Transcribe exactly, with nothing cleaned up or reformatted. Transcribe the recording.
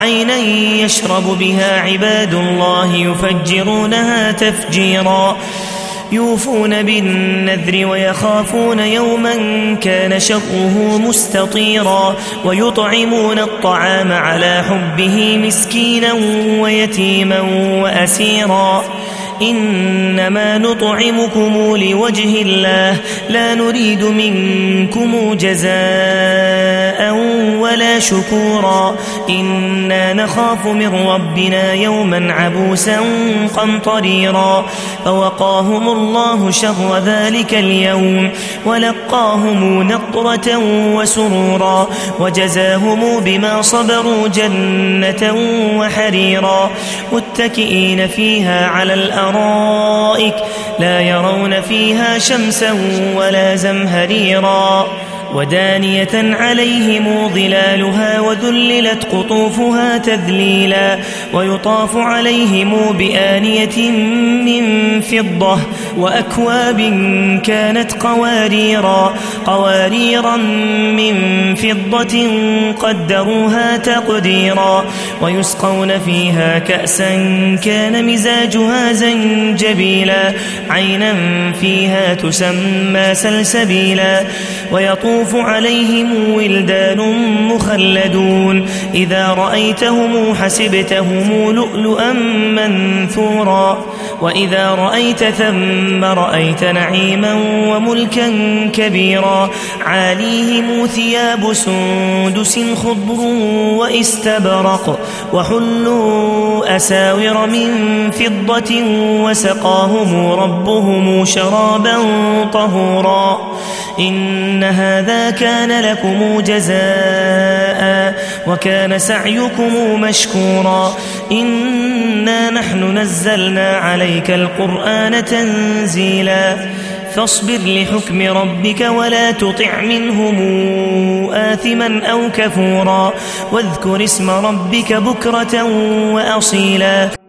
عينا يشرب بها عباد الله يفجرونها تفجيرا يوفون بالنذر ويخافون يوما كان شره مستطيرا ويطعمون الطعام على حبه مسكينا ويتيما وأسيرا إنما نطعمكم لوجه الله لا نريد منكم جزاء ولا شكورا إنا نخاف من ربنا يوما عبوسا قمطريرا فوقاهم الله شر ذلك اليوم ولقاهم نضرة وسرورا وجزاهم بما صبروا جنة وحريرا متكئين فيها على الأرض لا يرون فيها شمسا ولا زمهريرا ودانية عليهم ظلالها وذللت قطوفها تذليلا ويطاف عليهم بآنية من فضة وأكواب كانت قواريرا قواريرا من فضة قدروها تقديرا ويسقون فيها كأسا كان مزاجها زنجبيلا عينا فيها تسمى سلسبيلا ويطوف عليهم ولدان مخلدون إذا رأيتهم حسبتهم لؤلؤا منثورا وإذا رأيت ثم رأيت نعيما وملكا كبيرا عاليهم ثياب سندس خضر واستبرق وحلوا أساور من فضة وسقاهم ربهم شرابا طهورا إن هذا كان لكم جزاء وكان سعيكم مشكورا إنا نحن نزلنا عليك القرآن تنزيلا فاصبر لحكم ربك ولا تطع منهم آثما أو كفورا واذكر اسم ربك بكرة وأصيلا.